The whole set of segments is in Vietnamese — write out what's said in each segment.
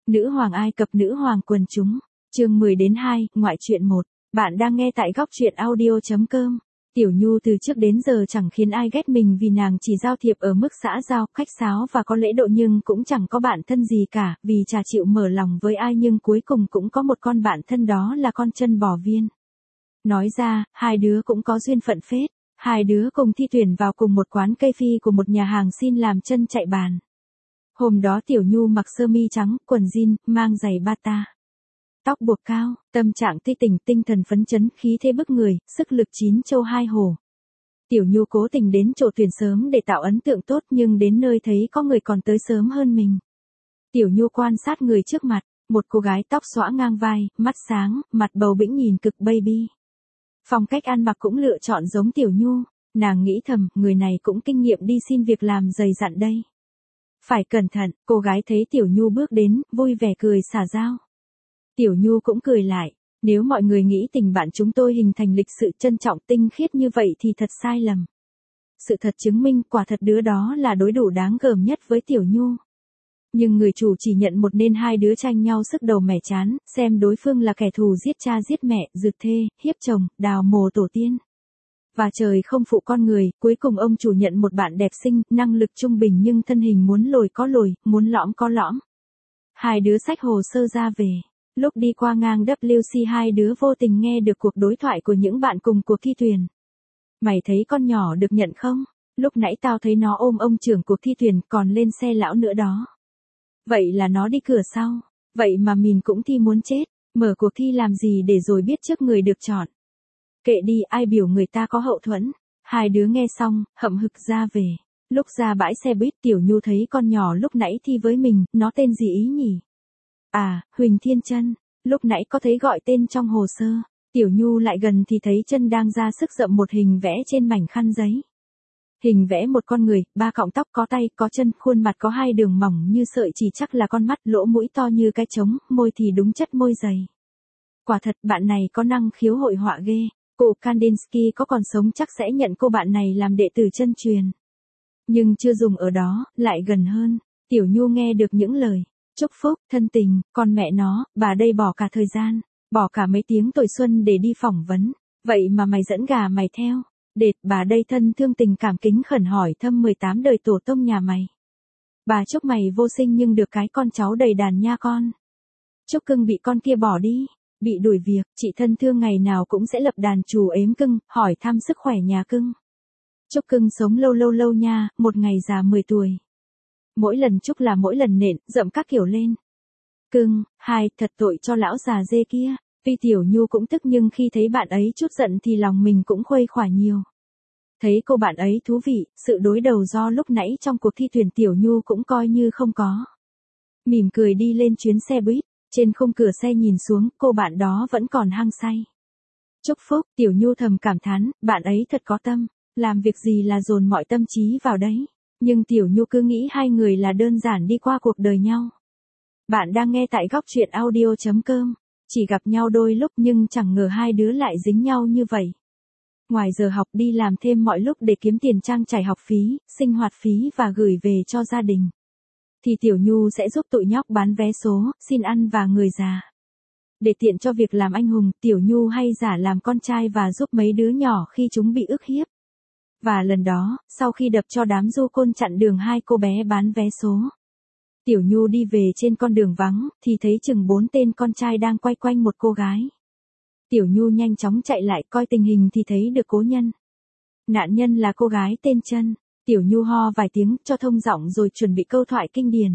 Nữ hoàng Ai Cập, nữ hoàng quần chúng. Chương 10-2, ngoại truyện 1. Bạn đang nghe tại góc truyện audio.com. Tiểu Nhu từ trước đến giờ chẳng khiến ai ghét mình vì nàng chỉ giao thiệp ở mức xã giao, khách sáo và có lễ độ, nhưng cũng chẳng có bạn thân gì cả, vì chả chịu mở lòng với ai, nhưng cuối cùng cũng có một con bạn thân, đó là con chân bò Viên. Nói ra, hai đứa cũng có duyên phận phết. Hai đứa cùng thi tuyển vào cùng một quán cây phi của một nhà hàng xin làm chân chạy bàn. Hôm đó Tiểu Nhu mặc sơ mi trắng, quần jean, mang giày bata, tóc buộc cao, tâm trạng ti tỉnh, tinh thần phấn chấn, khí thế bức người, sức lực chín châu hai hổ. Tiểu Nhu cố tình đến chỗ tuyển sớm để tạo ấn tượng tốt, nhưng đến nơi thấy có người còn tới sớm hơn mình. Tiểu Nhu quan sát người trước mặt, một cô gái tóc xõa ngang vai, mắt sáng, mặt bầu bĩnh nhìn cực baby. Phong cách ăn mặc cũng lựa chọn giống Tiểu Nhu, nàng nghĩ thầm, người này cũng kinh nghiệm đi xin việc làm dày dặn đây. Phải cẩn thận. Cô gái thấy Tiểu Nhu bước đến, vui vẻ cười xả giao. Tiểu Nhu cũng cười lại. Nếu mọi người nghĩ tình bạn chúng tôi hình thành lịch sự trân trọng tinh khiết như vậy thì thật sai lầm. Sự thật chứng minh quả thật đứa đó là đối thủ đáng gờm nhất với Tiểu Nhu. Nhưng người chủ chỉ nhận một nên hai đứa tranh nhau sức đầu mẻ chán, xem đối phương là kẻ thù giết cha giết mẹ, rượt thê, hiếp chồng, đào mồ tổ tiên. Và trời không phụ con người, cuối cùng ông chủ nhận một bạn đẹp xinh, năng lực trung bình nhưng thân hình muốn lồi có lồi, muốn lõm có lõm. Hai đứa xách hồ sơ ra về. Lúc đi qua ngang WC, hai đứa vô tình nghe được cuộc đối thoại của những bạn cùng cuộc thi tuyển. Mày thấy con nhỏ được nhận không? Lúc nãy tao thấy nó ôm ông trưởng cuộc thi tuyển, còn lên xe lão nữa đó. Vậy là nó đi cửa sau. Vậy mà mình cũng thi muốn chết. Mở cuộc thi làm gì để rồi biết trước người được chọn. Kệ đi, ai biểu người ta có hậu thuẫn. Hai đứa nghe xong, hậm hực ra về. Lúc ra bãi xe buýt, Tiểu Nhu thấy con nhỏ lúc nãy thi với mình, nó tên gì ý nhỉ? À, Huỳnh Thiên Chân. Lúc nãy có thấy gọi tên trong hồ sơ. Tiểu Nhu lại gần thì thấy Chân đang ra sức dậm một hình vẽ trên mảnh khăn giấy. Hình vẽ một con người, 3 cọng tóc, có tay, có chân, khuôn mặt có 2 đường mỏng như sợi chỉ, chắc là con mắt, lỗ mũi to như cái trống, môi thì đúng chất môi dày. Quả thật bạn này có năng khiếu hội họa ghê. Cụ Kandinsky có còn sống chắc sẽ nhận cô bạn này làm đệ tử chân truyền. Nhưng chưa dùng ở đó, lại gần hơn. Tiểu Nhu nghe được những lời chúc phúc, thân tình, con mẹ nó, bà đây bỏ cả thời gian, bỏ cả mấy tiếng tuổi xuân để đi phỏng vấn. Vậy mà mày dẫn gà mày theo. Đệt, bà đây thân thương tình cảm kính khẩn hỏi thăm 18 đời tổ tông nhà mày. Bà chúc mày vô sinh nhưng được cái con cháu đầy đàn nha con. Chúc cưng bị con kia bỏ đi. Bị đuổi việc, chị thân thương ngày nào cũng sẽ lập đàn chù ếm cưng, hỏi thăm sức khỏe nhà cưng. Chúc cưng sống lâu lâu lâu nha, một ngày già 10 tuổi. Mỗi lần chúc là mỗi lần nện, dậm các kiểu lên. Cưng, thật tội cho lão già dê kia. Tuy Tiểu Nhu cũng tức nhưng khi thấy bạn ấy chút giận thì lòng mình cũng khuây khỏa nhiều. Thấy cô bạn ấy thú vị, sự đối đầu do lúc nãy trong cuộc thi tuyển Tiểu Nhu cũng coi như không có. Mỉm cười đi lên chuyến xe buýt. Trên khung cửa xe nhìn xuống, cô bạn đó vẫn còn hăng say. Chúc phúc, Tiểu Nhu thầm cảm thán, bạn ấy thật có tâm, làm việc gì là dồn mọi tâm trí vào đấy. Nhưng Tiểu Nhu cứ nghĩ hai người là đơn giản đi qua cuộc đời nhau. Bạn đang nghe tại góc truyện audio.com. Chỉ gặp nhau đôi lúc nhưng chẳng ngờ hai đứa lại dính nhau như vậy. Ngoài giờ học đi làm thêm mọi lúc để kiếm tiền trang trải học phí, sinh hoạt phí và gửi về cho gia đình. Thì Tiểu Nhu sẽ giúp tụi nhóc bán vé số, xin ăn và người già. Để tiện cho việc làm anh hùng, Tiểu Nhu hay giả làm con trai và giúp mấy đứa nhỏ khi chúng bị ức hiếp. Và lần đó, sau khi đập cho đám du côn chặn đường hai cô bé bán vé số, Tiểu Nhu đi về trên con đường vắng, thì thấy chừng 4 tên con trai đang quay quanh một cô gái. Tiểu Nhu nhanh chóng chạy lại coi tình hình thì thấy được cố nhân. Nạn nhân là cô gái tên Chân. Tiểu Nhu ho vài tiếng cho thông giọng rồi chuẩn bị câu thoại kinh điển.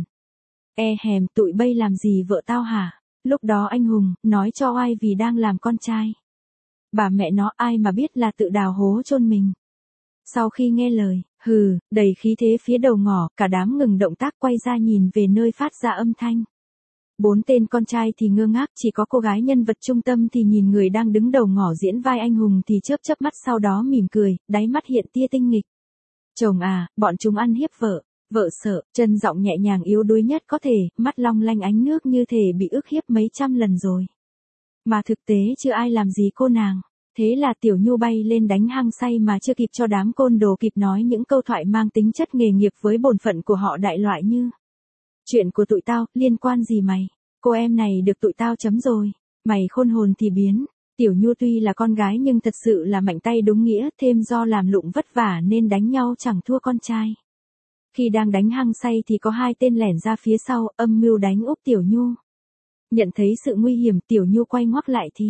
Tụi bây làm gì vợ tao hả? Lúc đó anh hùng, nói cho ai vì đang làm con trai. Bà mẹ nó ai mà biết là tự đào hố chôn mình. Sau khi nghe lời, đầy khí thế phía đầu ngõ, cả đám ngừng động tác quay ra nhìn về nơi phát ra âm thanh. 4 tên con trai thì ngơ ngác, chỉ có cô gái nhân vật trung tâm thì nhìn người đang đứng đầu ngõ diễn vai anh hùng thì chớp chớp mắt, sau đó mỉm cười, đáy mắt hiện tia tinh nghịch. Chồng à, bọn chúng ăn hiếp vợ. Vợ sợ, Chân giọng nhẹ nhàng yếu đuối nhất có thể, mắt long lanh ánh nước như thể bị ức hiếp mấy trăm lần rồi. Mà thực tế chưa ai làm gì cô nàng. Thế là Tiểu Nhu bay lên đánh hăng say mà chưa kịp cho đám côn đồ kịp nói những câu thoại mang tính chất nghề nghiệp với bổn phận của họ đại loại như: chuyện của tụi tao, liên quan gì mày? cô em này được tụi tao chấm rồi, mày khôn hồn thì biến. Tiểu Nhu tuy là con gái nhưng thật sự là mạnh tay đúng nghĩa, thêm do làm lụng vất vả nên đánh nhau chẳng thua con trai. Khi đang đánh hăng say thì có hai tên lẻn ra phía sau, âm mưu đánh úp Tiểu Nhu. Nhận thấy sự nguy hiểm, Tiểu Nhu quay ngoắt lại thì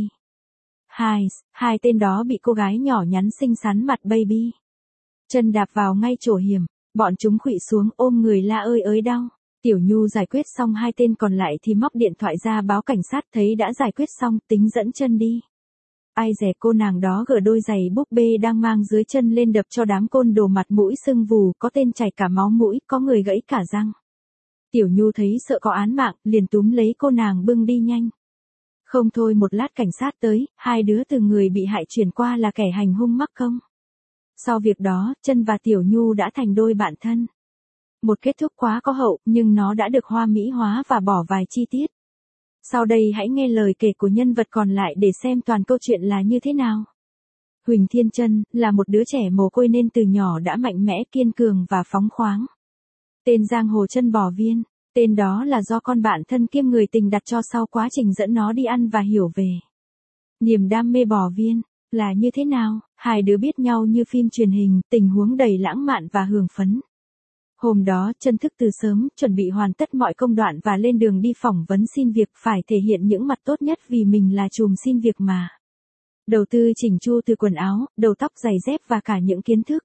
hai tên đó bị cô gái nhỏ nhắn xinh xắn mặt baby chân đạp vào ngay chỗ hiểm, bọn chúng khuỵu xuống ôm người la ơi ới đau. Tiểu Nhu giải quyết xong hai tên còn lại thì móc điện thoại ra báo cảnh sát, thấy đã giải quyết xong tính dẫn chân đi. Ai dè cô nàng đó gỡ đôi giày búp bê đang mang dưới chân lên đập cho đám côn đồ, mặt mũi sưng vù, có tên chảy cả máu mũi, có người gãy cả răng. Tiểu Nhu thấy sợ có án mạng, liền túm lấy cô nàng bưng đi nhanh. Không thôi một lát cảnh sát tới, hai đứa từ người bị hại chuyển qua là kẻ hành hung mắc công. Sau việc đó, Chân và Tiểu Nhu đã thành đôi bạn thân. Một kết thúc quá có hậu, nhưng nó đã được hoa mỹ hóa và bỏ vài chi tiết. Sau đây hãy nghe lời kể của nhân vật còn lại để xem toàn câu chuyện là như thế nào. Huỳnh Thiên Chân là một đứa trẻ mồ côi nên từ nhỏ đã mạnh mẽ, kiên cường và phóng khoáng. Tên giang hồ Chân Bò Viên, tên đó là do con bạn thân kiêm người tình đặt cho sau quá trình dẫn nó đi ăn và hiểu về niềm đam mê bò viên là như thế nào. Hai đứa biết nhau như phim truyền hình, tình huống đầy lãng mạn và hưởng phấn. Hôm đó Chân thức từ sớm, chuẩn bị hoàn tất mọi công đoạn và lên đường đi phỏng vấn xin việc, phải thể hiện những mặt tốt nhất vì mình là trùm xin việc mà. Đầu tư chỉnh chu từ quần áo, đầu tóc, giày dép và cả những kiến thức.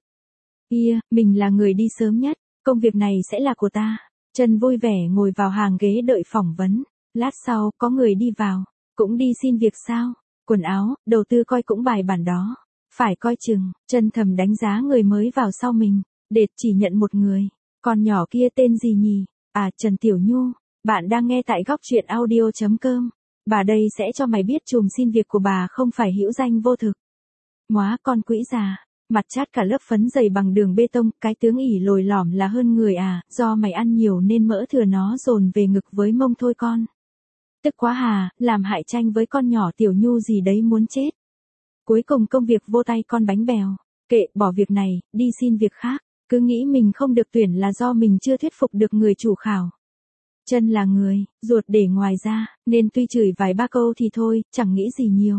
Mình là người đi sớm nhất, công việc này sẽ là của ta. Chân vui vẻ ngồi vào hàng ghế đợi phỏng vấn. Lát sau, có người đi vào. Cũng đi xin việc sao? Quần áo, đầu tư coi cũng bài bản đó. Phải coi chừng. Chân thầm đánh giá người mới vào sau mình. Đệt chỉ nhận một người. Con nhỏ kia tên gì nhỉ? À, Trần Tiểu Nhu. Bạn đang nghe tại góc truyện audio.com. Bà đây sẽ cho mày biết trùm xin việc của bà không phải hữu danh vô thực. Móa con quỹ già. Mặt chát cả lớp phấn dày bằng đường bê tông, cái tướng ỉ lồi lỏm là hơn người à, do mày ăn nhiều nên mỡ thừa nó dồn về ngực với mông thôi con. Tức quá hà, làm hại tranh với con nhỏ Tiểu Nhu gì đấy muốn chết. Cuối cùng công việc vô tay con bánh bèo. Kệ, bỏ việc này, đi xin việc khác. Cứ nghĩ mình không được tuyển là do mình chưa thuyết phục được người chủ khảo. Chân là người, ruột để ngoài ra, nên tuy chửi vài ba câu thì thôi, chẳng nghĩ gì nhiều.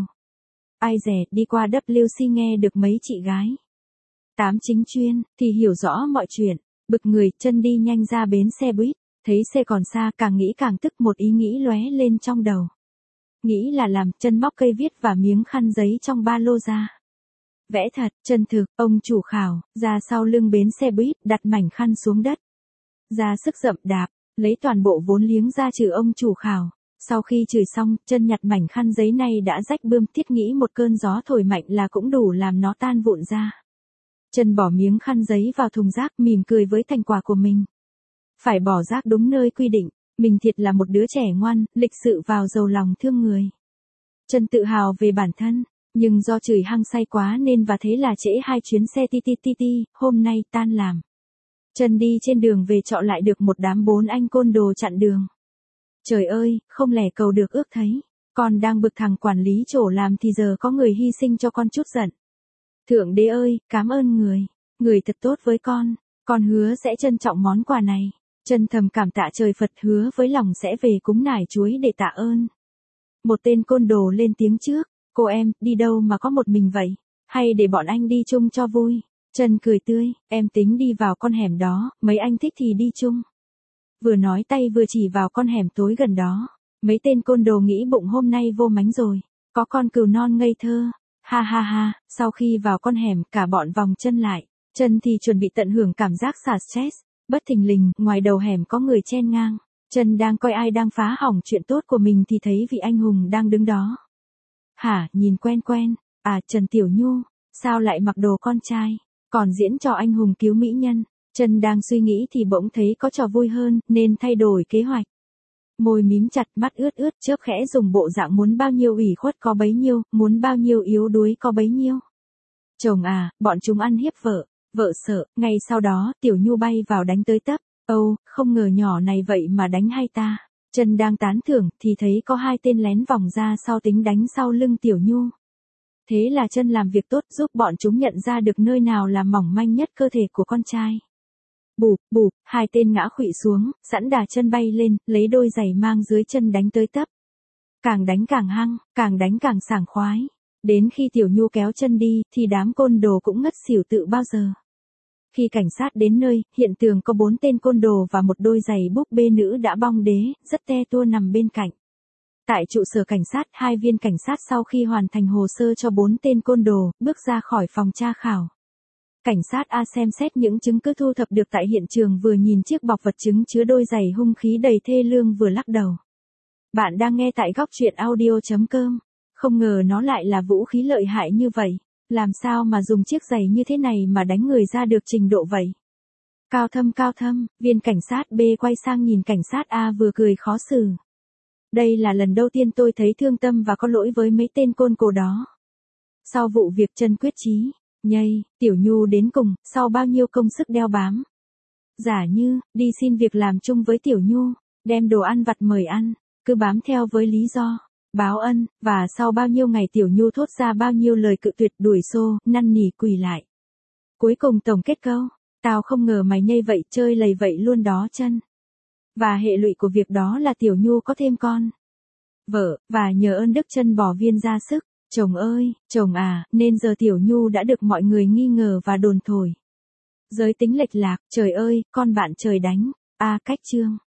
Ai dè, đi qua WC nghe được mấy chị gái tám chính chuyên, thì hiểu rõ mọi chuyện. Bực người, Chân đi nhanh ra bến xe buýt. Thấy xe còn xa, càng nghĩ càng tức, một ý nghĩ lóe lên trong đầu. Nghĩ là làm, Chân móc cây viết và miếng khăn giấy trong ba lô ra. Vẽ thật, chân thực, ông chủ khảo, ra sau lưng bến xe buýt, đặt mảnh khăn xuống đất. Ra sức dậm đạp, lấy toàn bộ vốn liếng ra trừ ông chủ khảo. Sau khi chửi xong, Chân nhặt mảnh khăn giấy này đã rách bươm, thiết nghĩ một cơn gió thổi mạnh là cũng đủ làm nó tan vụn ra. Chân bỏ miếng khăn giấy vào thùng rác, mỉm cười với thành quả của mình. Phải bỏ rác đúng nơi quy định, mình thiệt là một đứa trẻ ngoan, lịch sự vào giàu lòng thương người. Chân tự hào về bản thân, nhưng do chửi hăng say quá nên và thế là trễ 2 chuyến xe ti, hôm nay tan làm. Chân đi trên đường về trọ lại được một đám 4 anh côn đồ chặn đường. Trời ơi, không lẽ cầu được ước thấy. Con đang bực thằng quản lý chỗ làm thì giờ có người hy sinh cho con chút giận. Thượng đế ơi, cảm ơn người thật tốt với con hứa sẽ trân trọng món quà này. Chân thầm cảm tạ trời Phật, hứa với lòng sẽ về cúng nải chuối để tạ ơn. Một tên côn đồ lên tiếng trước, cô em, đi đâu mà có một mình vậy? Hay để bọn anh đi chung cho vui? Chân cười tươi, em tính đi vào con hẻm đó, mấy anh thích thì đi chung. Vừa nói tay vừa chỉ vào con hẻm tối gần đó. Mấy tên côn đồ nghĩ bụng hôm nay vô mánh rồi, có con cừu non ngây thơ. Ha ha ha, sau khi vào con hẻm, cả bọn vòng Chân lại. Chân thì chuẩn bị tận hưởng cảm giác xả stress. Bất thình lình, ngoài đầu hẻm có người chen ngang. Chân đang coi ai đang phá hỏng chuyện tốt của mình thì thấy vị anh hùng đang đứng đó. Hả, nhìn quen quen. À, Trần Tiểu Nhu, sao lại mặc đồ con trai, còn diễn trò anh hùng cứu mỹ nhân. Chân đang suy nghĩ thì bỗng thấy có trò vui hơn, nên thay đổi kế hoạch. Môi mím chặt, mắt ướt ướt, chớp khẽ, dùng bộ dạng muốn bao nhiêu ủy khuất có bấy nhiêu, muốn bao nhiêu yếu đuối có bấy nhiêu. Chồng à, bọn chúng ăn hiếp vợ. Vợ sợ, ngay sau đó, Tiểu Nhu bay vào đánh tới tấp. Âu, không ngờ nhỏ này vậy mà đánh hay ta. Chân đang tán thưởng, thì thấy có 2 tên lén vòng ra sau tính đánh sau lưng Tiểu Nhu. Thế là Chân làm việc tốt, giúp bọn chúng nhận ra được nơi nào là mỏng manh nhất cơ thể của con trai. Bụp, bụp, hai tên ngã khuỵu xuống, sẵn đà chân bay lên, lấy đôi giày mang dưới chân đánh tới tấp. Càng đánh càng hăng, càng đánh càng sảng khoái. Đến khi Tiểu Nhu kéo chân đi, thì đám côn đồ cũng ngất xỉu tự bao giờ. Khi cảnh sát đến nơi, hiện trường có 4 tên côn đồ và một đôi giày búp bê nữ đã bong đế, rất te tua nằm bên cạnh. Tại trụ sở cảnh sát, 2 viên cảnh sát sau khi hoàn thành hồ sơ cho 4 tên côn đồ, bước ra khỏi phòng tra khảo. Cảnh sát A xem xét những chứng cứ thu thập được tại hiện trường, vừa nhìn chiếc bọc vật chứng chứa đôi giày hung khí đầy thê lương vừa lắc đầu. Bạn đang nghe tại góc truyện audio.com. Không ngờ nó lại là vũ khí lợi hại như vậy. Làm sao mà dùng chiếc giày như thế này mà đánh người ra được trình độ vậy? Cao thâm, viên cảnh sát B quay sang nhìn cảnh sát A vừa cười khó xử. Đây là lần đầu tiên tôi thấy thương tâm và có lỗi với mấy tên côn đồ đó. Sau vụ việc chân quyết chí, nhây, Tiểu Nhu đến cùng, sau bao nhiêu công sức đeo bám. Giả như, đi xin việc làm chung với Tiểu Nhu, đem đồ ăn vặt mời ăn, cứ bám theo với lý do báo ân, và sau bao nhiêu ngày Tiểu Nhu thốt ra bao nhiêu lời cự tuyệt, đuổi xô, năn nỉ quỳ lại. Cuối cùng tổng kết câu, tao không ngờ mày nhây vậy, chơi lầy vậy luôn đó chân. Và hệ lụy của việc đó là Tiểu Nhu có thêm con vợ, và nhờ ơn đức chân bỏ viên ra sức. Chồng ơi, chồng à, nên giờ Tiểu Nhu đã được mọi người nghi ngờ và đồn thổi. Giới tính lệch lạc, trời ơi, con bạn trời đánh. Cách chương.